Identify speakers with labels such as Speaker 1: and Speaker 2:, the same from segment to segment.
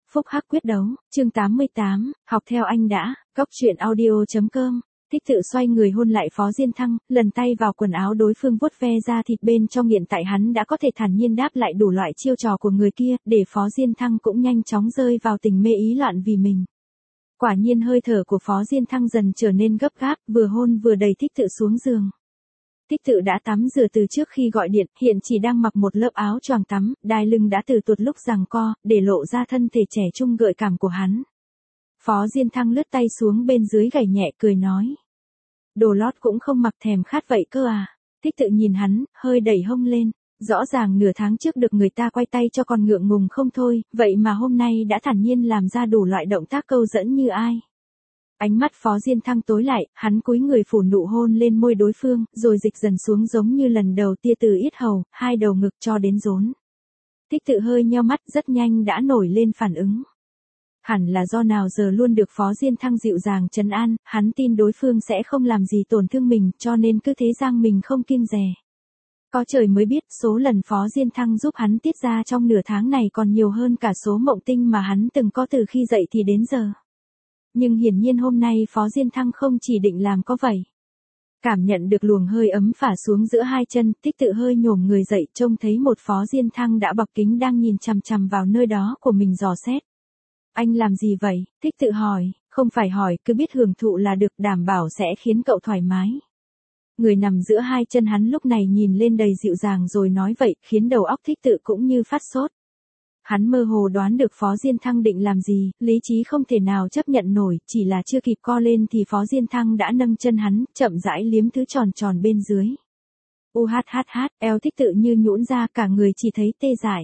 Speaker 1: Phúc Hắc quyết đấu, chương 88, học theo anh đã, Cóc truyện audio.com. Thích tự xoay người hôn lại Phó Diên Thăng, lần tay vào quần áo đối phương vuốt ve ra thịt bên trong, hiện tại hắn đã có thể thản nhiên đáp lại đủ loại chiêu trò của người kia, để Phó Diên Thăng cũng nhanh chóng rơi vào tình mê ý loạn vì mình. Quả nhiên hơi thở của Phó Diên Thăng dần trở nên gấp gáp, vừa hôn vừa đẩy thích tự xuống giường. Thích tự đã tắm rửa từ trước khi gọi điện, hiện chỉ đang mặc một lớp áo choàng tắm, đai lưng đã từ tuột lúc giằng co, để lộ ra thân thể trẻ trung gợi cảm của hắn. Phó Diên Thăng lướt tay xuống bên dưới gảy nhẹ cười nói. Đồ lót cũng không mặc thèm khát vậy cơ à. Thích tự nhìn hắn, hơi đẩy hông lên. Rõ ràng nửa tháng trước được người ta quay tay cho còn ngượng ngùng không thôi, vậy mà hôm nay đã thản nhiên làm ra đủ loại động tác câu dẫn như ai. Ánh mắt Phó Diên Thăng tối lại, hắn cúi người phủ nụ hôn lên môi đối phương, rồi dịch dần xuống giống như lần đầu tia từ yết hầu, hai đầu ngực cho đến rốn. Thích tự hơi nheo mắt, rất nhanh đã nổi lên phản ứng. Hẳn là do nào giờ luôn được Phó Diên Thăng dịu dàng trấn an, hắn tin đối phương sẽ không làm gì tổn thương mình, cho nên cứ thế giang mình không kiêng dè. Có trời mới biết, số lần Phó Diên Thăng giúp hắn tiết ra trong nửa tháng này còn nhiều hơn cả số mộng tinh mà hắn từng có từ khi dậy thì đến giờ. Nhưng hiển nhiên hôm nay Phó Diên Thăng không chỉ định làm có vậy. Cảm nhận được luồng hơi ấm phả xuống giữa hai chân, Thích tự hơi nhổm người dậy, trông thấy một Phó Diên Thăng đã bọc kính đang nhìn chằm chằm vào nơi đó của mình dò xét. Anh làm gì vậy? Thích tự hỏi, không phải hỏi, cứ biết hưởng thụ là được, đảm bảo sẽ khiến cậu thoải mái. Người nằm giữa hai chân hắn lúc này nhìn lên đầy dịu dàng rồi nói vậy, khiến đầu óc Thích tự cũng như phát sốt. Hắn mơ hồ đoán được Phó Diên Thăng định làm gì, lý trí không thể nào chấp nhận nổi, chỉ là chưa kịp co lên thì Phó Diên Thăng đã nâng chân hắn, chậm rãi liếm thứ tròn tròn bên dưới. Eo Thích tự như nhũn ra, cả người chỉ thấy tê dại.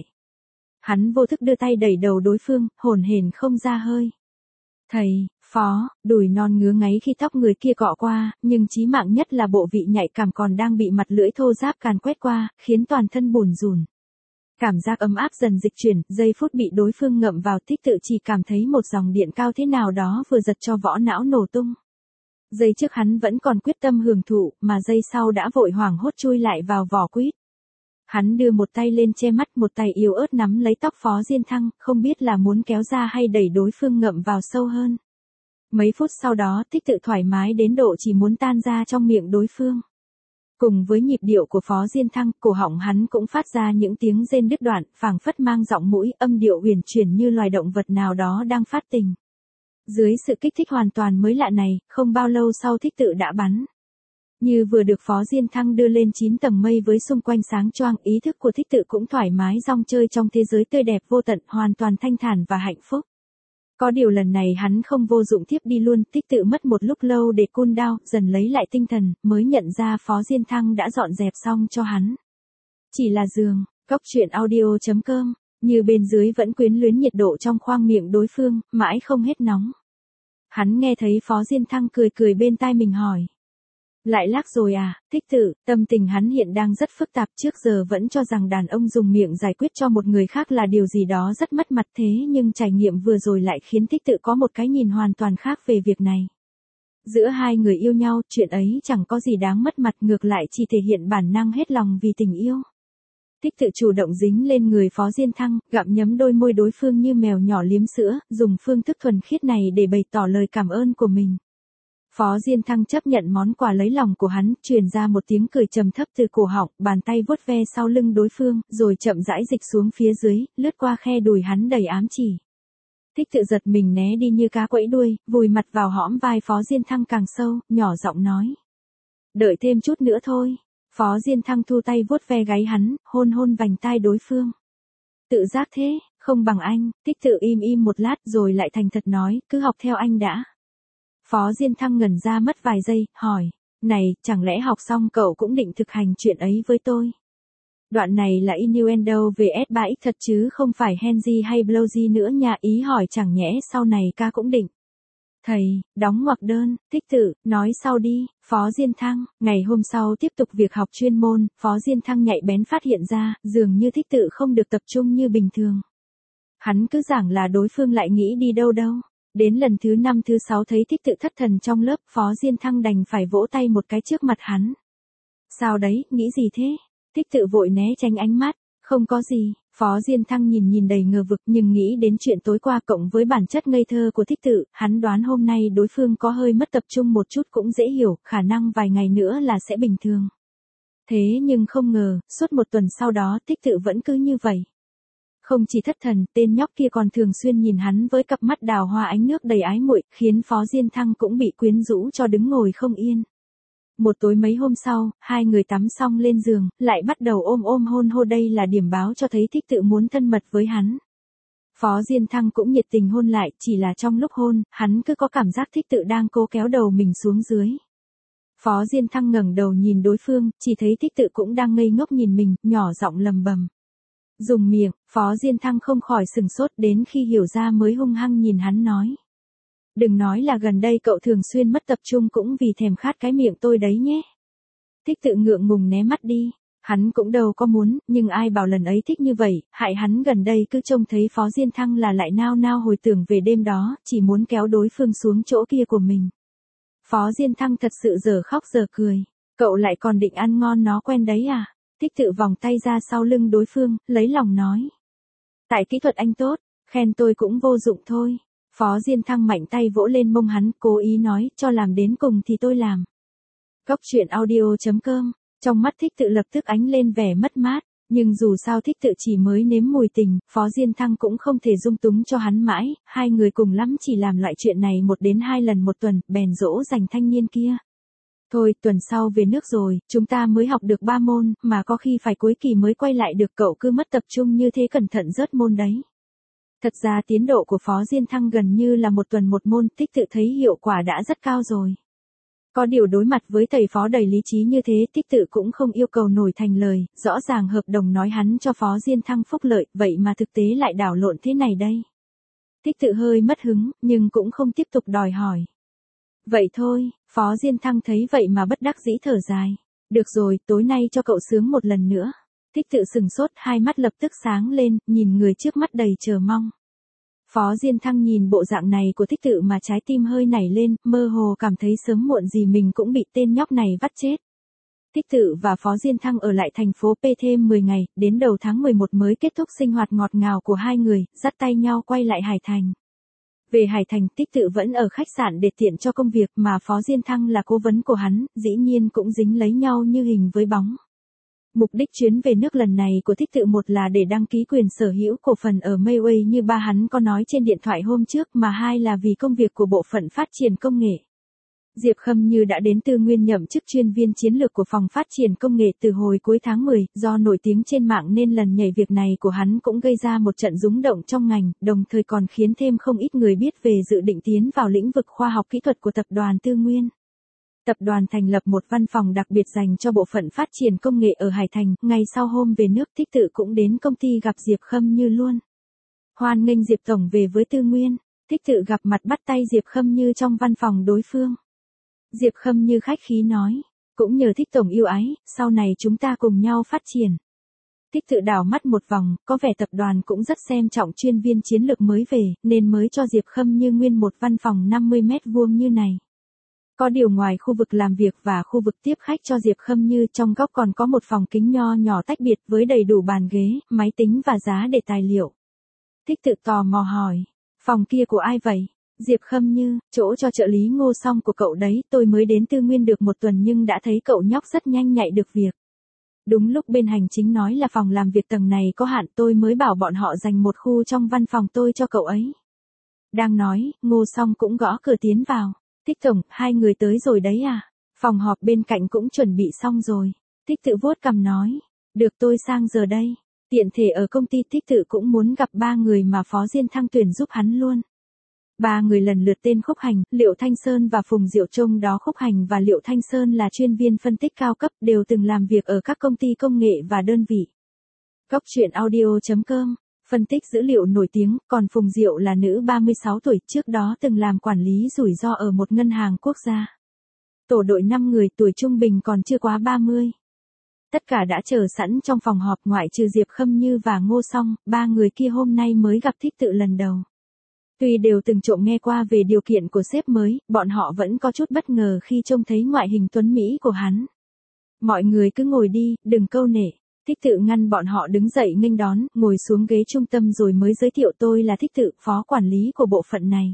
Speaker 1: Hắn vô thức đưa tay đẩy đầu đối phương, hổn hển không ra hơi. Thầy, Phó, đùi non ngứa ngáy khi tóc người kia cọ qua, nhưng chí mạng nhất là bộ vị nhạy cảm còn đang bị mặt lưỡi thô ráp càn quét qua, khiến toàn thân bủn rủn. Cảm giác ấm áp dần dịch chuyển, giây phút bị đối phương ngậm vào, Thích tự chỉ cảm thấy một dòng điện cao thế nào đó vừa giật cho võ não nổ tung. Giây trước hắn vẫn còn quyết tâm hưởng thụ, mà giây sau đã vội hoảng hốt chui lại vào vỏ quýt. Hắn đưa một tay lên che mắt, một tay yếu ớt nắm lấy tóc Phó Diên Thăng, không biết là muốn kéo ra hay đẩy đối phương ngậm vào sâu hơn. Mấy phút sau đó, Thích tự thoải mái đến độ chỉ muốn tan ra trong miệng đối phương. Cùng với nhịp điệu của Phó Diên Thăng, cổ họng hắn cũng phát ra những tiếng rên đứt đoạn, phảng phất mang giọng mũi, âm điệu huyền chuyển như loài động vật nào đó đang phát tình. Dưới sự kích thích hoàn toàn mới lạ này, không bao lâu sau Thích tự đã bắn. Như vừa được Phó Diên Thăng đưa lên 9 tầng mây với xung quanh sáng choang, ý thức của Thích tự cũng thoải mái rong chơi trong thế giới tươi đẹp vô tận, hoàn toàn thanh thản và hạnh phúc. Có điều lần này hắn không vô dụng thiếp đi luôn, Thích tự mất một lúc lâu để cool down, dần lấy lại tinh thần, mới nhận ra Phó Diên Thăng đã dọn dẹp xong cho hắn. Chỉ là giường, Cóc truyện audio.com, như bên dưới vẫn quyến luyến nhiệt độ trong khoang miệng đối phương, mãi không hết nóng. Hắn nghe thấy Phó Diên Thăng cười cười bên tai mình hỏi. Lại lác rồi à? Thích tự, tâm tình hắn hiện đang rất phức tạp, trước giờ vẫn cho rằng đàn ông dùng miệng giải quyết cho một người khác là điều gì đó rất mất mặt, thế nhưng trải nghiệm vừa rồi lại khiến Thích tự có một cái nhìn hoàn toàn khác về việc này. Giữa hai người yêu nhau, chuyện ấy chẳng có gì đáng mất mặt, ngược lại chỉ thể hiện bản năng hết lòng vì tình yêu. Thích tự chủ động dính lên người Phó Diên Thăng, gặm nhấm đôi môi đối phương như mèo nhỏ liếm sữa, dùng phương thức thuần khiết này để bày tỏ lời cảm ơn của mình. Phó Diên Thăng chấp nhận món quà lấy lòng của hắn, truyền ra một tiếng cười trầm thấp từ cổ họng, bàn tay vuốt ve sau lưng đối phương, rồi chậm rãi dịch xuống phía dưới, lướt qua khe đùi hắn đầy ám chỉ. Thích tự giật mình né đi như cá quẫy đuôi, vùi mặt vào hõm vai Phó Diên Thăng càng sâu, nhỏ giọng nói. Đợi thêm chút nữa thôi. Phó Diên Thăng thu tay vuốt ve gáy hắn, hôn vành tai đối phương. Tự giác thế, không bằng anh. Thích tự im một lát rồi lại thành thật nói, cứ học theo anh đã. Phó Diên Thăng ngẩn ra mất vài giây, hỏi, này, chẳng lẽ học xong cậu cũng định thực hành chuyện ấy với tôi? Đoạn này là innuendo về S3X thật chứ không phải Henry hay Blowsy nữa nha, ý hỏi chẳng nhẽ sau này ca cũng định. Thầy, đóng ngoặc đơn, Thích tự, nói sau đi. Phó Diên Thăng, ngày hôm sau tiếp tục việc học chuyên môn, Phó Diên Thăng nhạy bén phát hiện ra, dường như Thích tự không được tập trung như bình thường. Hắn cứ giảng là đối phương lại nghĩ đi đâu. Đến lần thứ 5 thứ 6 thấy Thích tự thất thần trong lớp, Phó Diên Thăng đành phải vỗ tay một cái trước mặt hắn. Sao đấy, nghĩ gì thế? Thích tự vội né tránh ánh mắt. Không có gì, Phó Diên Thăng nhìn nhìn đầy ngờ vực nhưng nghĩ đến chuyện tối qua cộng với bản chất ngây thơ của Thích Tự, hắn đoán hôm nay đối phương có hơi mất tập trung một chút cũng dễ hiểu, khả năng vài ngày nữa là sẽ bình thường. Thế nhưng không ngờ, suốt một tuần sau đó Thích Tự vẫn cứ như vậy. Không chỉ thất thần, tên nhóc kia còn thường xuyên nhìn hắn với cặp mắt đào hoa ánh nước đầy ái muội, khiến Phó Diên Thăng cũng bị quyến rũ cho đứng ngồi không yên. Một tối mấy hôm sau, hai người tắm xong lên giường, lại bắt đầu ôm ôm hôn hôn, đây là điểm báo cho thấy Thích Tự muốn thân mật với hắn. Phó Diên Thăng cũng nhiệt tình hôn lại, chỉ là trong lúc hôn, hắn cứ có cảm giác Thích Tự đang cố kéo đầu mình xuống dưới. Phó Diên Thăng ngẩng đầu nhìn đối phương, chỉ thấy Thích Tự cũng đang ngây ngốc nhìn mình, nhỏ giọng lầm bầm. Dùng miệng, Phó Diên Thăng không khỏi sừng sốt, đến khi hiểu ra mới hung hăng nhìn hắn nói. Đừng nói là gần đây cậu thường xuyên mất tập trung cũng vì thèm khát cái miệng tôi đấy nhé. Thích Tự ngượng ngùng né mắt đi. Hắn cũng đâu có muốn, nhưng ai bảo lần ấy thích như vậy, hại hắn gần đây cứ trông thấy Phó Diên Thăng là lại nao nao hồi tưởng về đêm đó, chỉ muốn kéo đối phương xuống chỗ kia của mình. Phó Diên Thăng thật sự giờ khóc giờ cười. Cậu lại còn định ăn ngon nó quen đấy à? Thích Tự vòng tay ra sau lưng đối phương, lấy lòng nói. Tại kỹ thuật anh tốt, khen tôi cũng vô dụng thôi. Phó Diên Thăng mạnh tay vỗ lên mông hắn, cố ý nói, cho làm đến cùng thì tôi làm. Cốc truyện audio.com, trong mắt Thích Tự lập tức ánh lên vẻ mất mát, nhưng dù sao Thích Tự chỉ mới nếm mùi tình, Phó Diên Thăng cũng không thể dung túng cho hắn mãi, hai người cùng lắm chỉ làm loại chuyện này 1 đến 2 lần một tuần, bèn dỗ dành thanh niên kia. Thôi, tuần sau về nước rồi, chúng ta mới học được 3 môn, mà có khi phải cuối kỳ mới quay lại được, cậu cứ mất tập trung như thế cẩn thận rớt môn đấy. Thật ra tiến độ của Phó Diên Thăng gần như là 1 tuần 1 môn, Thích Tự thấy hiệu quả đã rất cao rồi. Có điều đối mặt với thầy Phó đầy lý trí như thế, Thích Tự cũng không yêu cầu nổi thành lời, rõ ràng hợp đồng nói hắn cho Phó Diên Thăng phúc lợi, vậy mà thực tế lại đảo lộn thế này đây. Thích Tự hơi mất hứng, nhưng cũng không tiếp tục đòi hỏi. Vậy thôi, Phó Diên Thăng thấy vậy mà bất đắc dĩ thở dài. Được rồi, tối nay cho cậu sướng một lần nữa. Thích Tự sừng sốt, hai mắt lập tức sáng lên, nhìn người trước mắt đầy chờ mong. Phó Diên Thăng nhìn bộ dạng này của Thích Tự mà trái tim hơi nảy lên, mơ hồ cảm thấy sớm muộn gì mình cũng bị tên nhóc này vắt chết. Thích Tự và Phó Diên Thăng ở lại thành phố P thêm 10 ngày, đến đầu tháng 11 mới kết thúc sinh hoạt ngọt ngào của hai người, dắt tay nhau quay lại Hải Thành. Về Hải Thành, Thích Tự vẫn ở khách sạn để tiện cho công việc, mà Phó Diên Thăng là cố vấn của hắn, dĩ nhiên cũng dính lấy nhau như hình với bóng. Mục đích chuyến về nước lần này của Thích Tự một là để đăng ký quyền sở hữu cổ phần ở Mayway như ba hắn có nói trên điện thoại hôm trước, mà hai là vì công việc của bộ phận phát triển công nghệ. Diệp Khâm Như đã đến Tư Nguyên nhậm chức chuyên viên chiến lược của phòng phát triển công nghệ từ hồi cuối tháng 10, do nổi tiếng trên mạng nên lần nhảy việc này của hắn cũng gây ra một trận rúng động trong ngành, đồng thời còn khiến thêm không ít người biết về dự định tiến vào lĩnh vực khoa học kỹ thuật của tập đoàn Tư Nguyên. Tập đoàn thành lập một văn phòng đặc biệt dành cho bộ phận phát triển công nghệ ở Hải Thành, ngày sau hôm về nước Thích Tự cũng đến công ty gặp Diệp Khâm Như luôn. Hoan nghênh Diệp Tổng về với Tư Nguyên, Thích Tự gặp mặt bắt tay Diệp Khâm Như trong văn phòng đối phương. Diệp Khâm Như khách khí nói, cũng nhờ Thích Tổng yêu ái, sau này chúng ta cùng nhau phát triển. Thích Tự đảo mắt một vòng, có vẻ tập đoàn cũng rất xem trọng chuyên viên chiến lược mới về, nên mới cho Diệp Khâm Như nguyên một văn phòng 50 mét vuông như này. Có điều ngoài khu vực làm việc và khu vực tiếp khách cho Diệp Khâm Như, trong góc còn có một phòng kính nho nhỏ tách biệt với đầy đủ bàn ghế, máy tính và giá để tài liệu. Thích Tự tò mò hỏi, phòng kia của ai vậy? Diệp Khâm Như, chỗ cho trợ lý Ngô Song của cậu đấy, tôi mới đến Tư Nguyên được 1 tuần nhưng đã thấy cậu nhóc rất nhanh nhạy được việc. Đúng lúc bên hành chính nói là phòng làm việc tầng này có hạn, tôi mới bảo bọn họ dành một khu trong văn phòng tôi cho cậu ấy. Đang nói, Ngô Song cũng gõ cửa tiến vào. Thích Tổng, hai người tới rồi đấy à? Phòng họp bên cạnh cũng chuẩn bị xong rồi. Thích Tự vuốt cằm nói, được tôi sang giờ đây. Tiện thể ở công ty Thích Tự cũng muốn gặp 3 người mà Phó Diên Thăng tuyển giúp hắn luôn. 3 người lần lượt tên Khúc Hành, Liệu Thanh Sơn và Phùng Diệu, trong đó Khúc Hành và Liệu Thanh Sơn là chuyên viên phân tích cao cấp, đều từng làm việc ở các công ty công nghệ và đơn vị. Cốc truyện audio.com, phân tích dữ liệu nổi tiếng, còn Phùng Diệu là nữ 36 tuổi, trước đó từng làm quản lý rủi ro ở một ngân hàng quốc gia. Tổ đội 5 người, tuổi trung bình còn chưa quá 30. Tất cả đã chờ sẵn trong phòng họp, ngoại trừ Diệp Khâm Như và Ngô Song, 3 người kia hôm nay mới gặp Thích Tự lần đầu. Tuy đều từng trộm nghe qua về điều kiện của sếp mới, bọn họ vẫn có chút bất ngờ khi trông thấy ngoại hình tuấn mỹ của hắn. Mọi người cứ ngồi đi, đừng câu nệ. Thích Tự ngăn bọn họ đứng dậy nghênh đón, ngồi xuống ghế trung tâm rồi mới giới thiệu tôi là Thích Tự, phó quản lý của bộ phận này.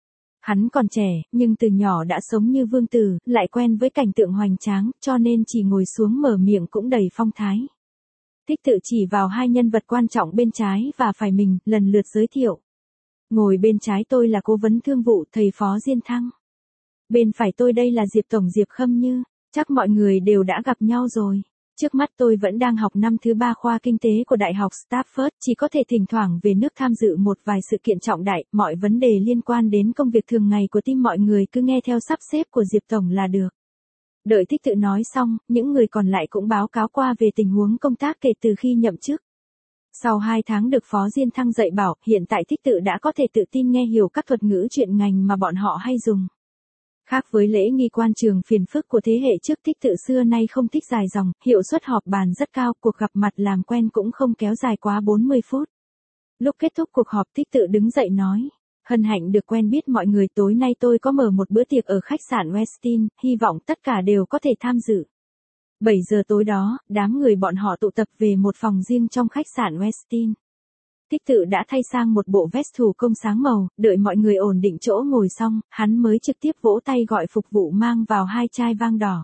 Speaker 1: Hắn còn trẻ, nhưng từ nhỏ đã sống như vương tử, lại quen với cảnh tượng hoành tráng, cho nên chỉ ngồi xuống mở miệng cũng đầy phong thái. Thích Tự chỉ vào hai nhân vật quan trọng bên trái và phải mình, lần lượt giới thiệu. Ngồi bên trái tôi là cố vấn thương vụ thầy Phó Diên Thăng. Bên phải tôi đây là Diệp Tổng Diệp Khâm Như, chắc mọi người đều đã gặp nhau rồi. Trước mắt tôi vẫn đang học năm thứ 3 khoa kinh tế của Đại học Stafford, chỉ có thể thỉnh thoảng về nước tham dự một vài sự kiện trọng đại, mọi vấn đề liên quan đến công việc thường ngày của team mọi người cứ nghe theo sắp xếp của Diệp Tổng là được. Đợi Thích Tự nói xong, những người còn lại cũng báo cáo qua về tình huống công tác kể từ khi nhậm chức. Sau 2 tháng được Phó Diên Thăng dạy bảo, hiện tại Thích Tự đã có thể tự tin nghe hiểu các thuật ngữ chuyên ngành mà bọn họ hay dùng. Khác với lễ nghi quan trường phiền phức của thế hệ trước, Thích Tự xưa nay không thích dài dòng, hiệu suất họp bàn rất cao, cuộc gặp mặt làm quen cũng không kéo dài quá 40 phút. Lúc kết thúc cuộc họp, Thích Tự đứng dậy nói, hân hạnh được quen biết mọi người, tối nay tôi có mở một bữa tiệc ở khách sạn Westin, hy vọng tất cả đều có thể tham dự. 7 giờ tối đó, đám người bọn họ tụ tập về một phòng riêng trong khách sạn Westin. Thích Tự đã thay sang một bộ vest thủ công sáng màu, đợi mọi người ổn định chỗ ngồi xong, hắn mới trực tiếp vỗ tay gọi phục vụ mang vào 2 chai vang đỏ.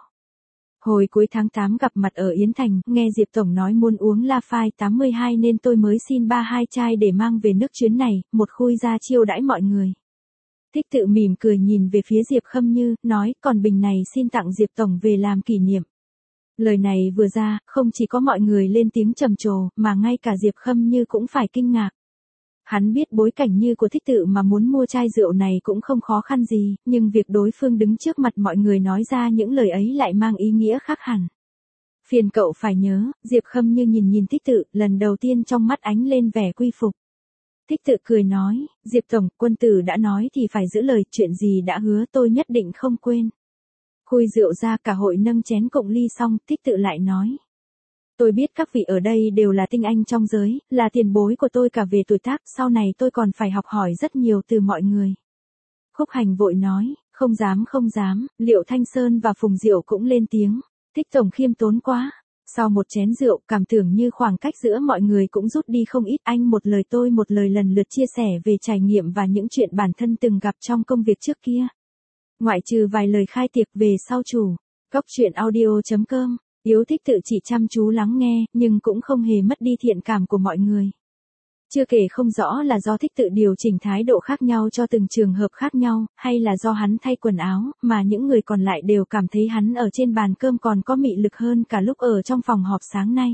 Speaker 1: Hồi cuối tháng 8 gặp mặt ở Yến Thành, nghe Diệp Tổng nói muốn uống Lafite 82 nên tôi mới xin 2 chai để mang về nước chuyến này, một khui ra chiêu đãi mọi người. Thích Tự mỉm cười nhìn về phía Diệp Khâm Như, nói, còn bình này xin tặng Diệp Tổng về làm kỷ niệm. Lời này vừa ra, không chỉ có mọi người lên tiếng trầm trồ, mà ngay cả Diệp Khâm Như cũng phải kinh ngạc. Hắn biết bối cảnh như của Thích Tự mà muốn mua chai rượu này cũng không khó khăn gì, nhưng việc đối phương đứng trước mặt mọi người nói ra những lời ấy lại mang ý nghĩa khác hẳn. Phiền cậu phải nhớ, Diệp Khâm Như nhìn Thích Tự, lần đầu tiên trong mắt ánh lên vẻ quy phục. Thích Tự cười nói, Diệp Tổng, quân tử đã nói thì phải giữ lời, chuyện gì đã hứa tôi nhất định không quên. Khui rượu ra, cả hội nâng chén cộng ly xong, Thích Tự lại nói. Tôi biết các vị ở đây đều là tinh anh trong giới, là tiền bối của tôi cả về tuổi tác, sau này tôi còn phải học hỏi rất nhiều từ mọi người. Khúc Hành vội nói, không dám, Liệu Thanh Sơn và Phùng Diệu cũng lên tiếng. Thích Tổng khiêm tốn quá. Sau một chén rượu, cảm tưởng như khoảng cách giữa mọi người cũng rút đi không ít, anh một lời tôi một lời lần lượt chia sẻ về trải nghiệm và những chuyện bản thân từng gặp trong công việc trước kia. Ngoại trừ vài lời khai tiệc về sau chủ. Góc truyện audio.com, Yếu Thích Tự chỉ chăm chú lắng nghe, nhưng cũng không hề mất đi thiện cảm của mọi người. Chưa kể không rõ là do Thích Tự điều chỉnh thái độ khác nhau cho từng trường hợp khác nhau, hay là do hắn thay quần áo, mà những người còn lại đều cảm thấy hắn ở trên bàn cơm còn có mị lực hơn cả lúc ở trong phòng họp sáng nay.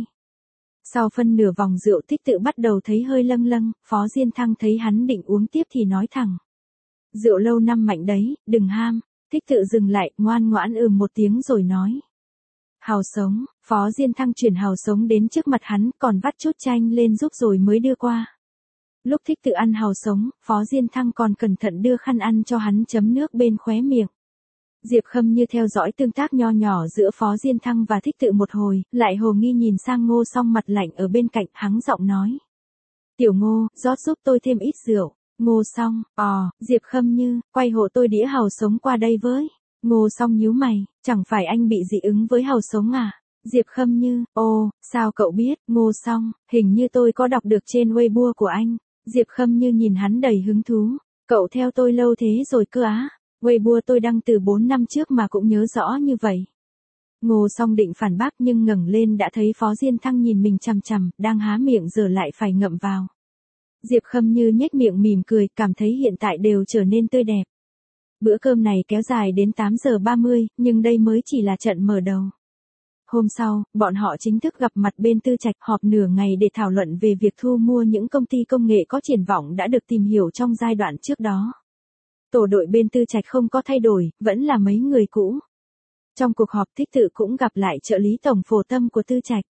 Speaker 1: Sau phân nửa vòng rượu, Thích Tự bắt đầu thấy hơi lâng lâng, Phó Diên Thăng thấy hắn định uống tiếp thì nói thẳng. Rượu lâu năm mạnh đấy, đừng ham. Thích Tự dừng lại, ngoan ngoãn một tiếng rồi nói. Hào sống, Phó Diên Thăng chuyển hào sống đến trước mặt hắn, còn vắt chút chanh lên giúp rồi mới đưa qua. Lúc Thích Tự ăn hào sống, Phó Diên Thăng còn cẩn thận đưa khăn ăn cho hắn chấm nước bên khóe miệng. Diệp Khâm Như theo dõi tương tác nho nhỏ giữa Phó Diên Thăng và Thích Tự một hồi, lại hồ nghi nhìn sang Ngô Song mặt lạnh ở bên cạnh, hắng giọng nói. Tiểu Ngô, rót giúp tôi thêm ít rượu. Ngô Song, Diệp Khâm Như, quay hộ tôi đĩa hàu sống qua đây với. Ngô Song nhíu mày, chẳng phải anh bị dị ứng với hàu sống à? Diệp Khâm Như, sao cậu biết? Ngô Song, hình như tôi có đọc được trên Weibo của anh. Diệp Khâm Như nhìn hắn đầy hứng thú. Cậu theo tôi lâu thế rồi cơ á? Weibo tôi đăng từ 4 năm trước mà cũng nhớ rõ như vậy. Ngô Song định phản bác nhưng ngẩng lên đã thấy Phó Diên Thăng nhìn mình chằm chằm, đang há miệng giờ lại phải ngậm vào. Diệp Khâm Như nhếch miệng mỉm cười, cảm thấy hiện tại đều trở nên tươi đẹp. Bữa cơm này kéo dài đến 8 giờ 30, nhưng đây mới chỉ là trận mở đầu. Hôm sau, bọn họ chính thức gặp mặt bên Tư Trạch, họp nửa ngày để thảo luận về việc thu mua những công ty công nghệ có triển vọng đã được tìm hiểu trong giai đoạn trước đó. Tổ đội bên Tư Trạch không có thay đổi, vẫn là mấy người cũ. Trong cuộc họp, Thích Tự cũng gặp lại trợ lý tổng Phổ Tâm của Tư Trạch.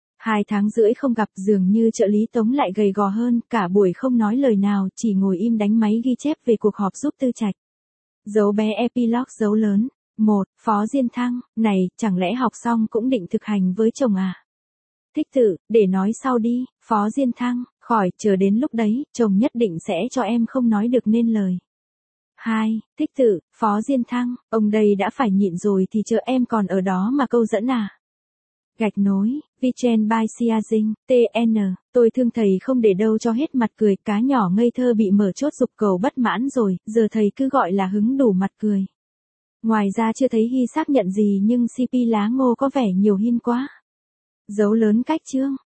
Speaker 1: 2 tháng rưỡi không gặp, dường như trợ lý Tống lại gầy gò hơn, cả buổi không nói lời nào, chỉ ngồi im đánh máy ghi chép về cuộc họp giúp Tư Trạch. Dấu bé epilogue dấu lớn. 1. Phó Diên Thăng, này, chẳng lẽ học xong cũng định thực hành với chồng à? Thích Tự, để nói sau đi. Phó Diên Thăng, khỏi, chờ đến lúc đấy, chồng nhất định sẽ cho em không nói được nên lời. 2. Thích Tự, Phó Diên Thăng, ông đây đã phải nhịn rồi thì chờ em còn ở đó mà câu dẫn à? Gạch nối, Vichen by Siazing, TN, tôi thương thầy không để đâu cho hết mặt cười, cá nhỏ ngây thơ bị mở chốt dục cầu bất mãn rồi, giờ thầy cứ gọi là hứng đủ mặt cười. Ngoài ra chưa thấy Hy xác nhận gì nhưng CP lá ngô có vẻ nhiều hin quá. Dấu lớn cách chương.